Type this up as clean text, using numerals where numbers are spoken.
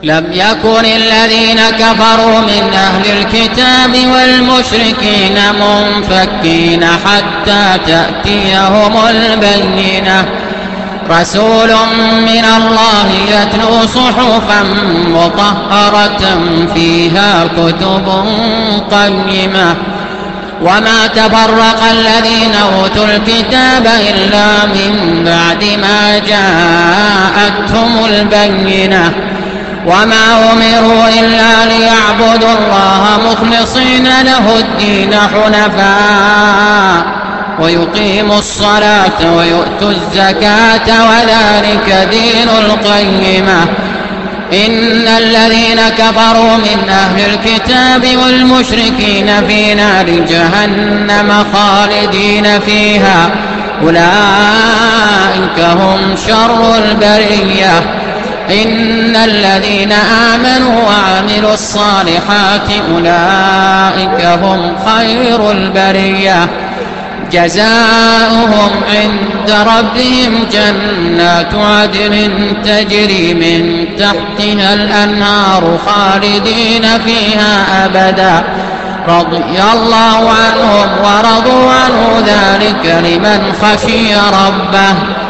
لم يكن الذين كفروا من أهل الكتاب والمشركين منفكين حتى تأتيهم البينة رسول من الله يتلو صحفا مطهرة فيها كتب قيمة وما تفرق الذين أوتوا الكتاب إلا من بعد ما جاءتهم البينة وما أمروا إلا ليعبدوا الله مخلصين له الدين حنفاء ويقيموا الصلاة ويؤتوا الزكاة وذلك دين القيمة إن الذين كفروا من أهل الكتاب والمشركين في نار جهنم خالدين فيها أولئك هم شر البرية إن الذين آمنوا وعملوا الصالحات أولئك هم خير البرية جزاؤهم عند ربهم جنات عدن تجري من تحتها الأنهار خالدين فيها أبدا رضي الله عنهم ورضوا عنه ذلك لمن خشي ربه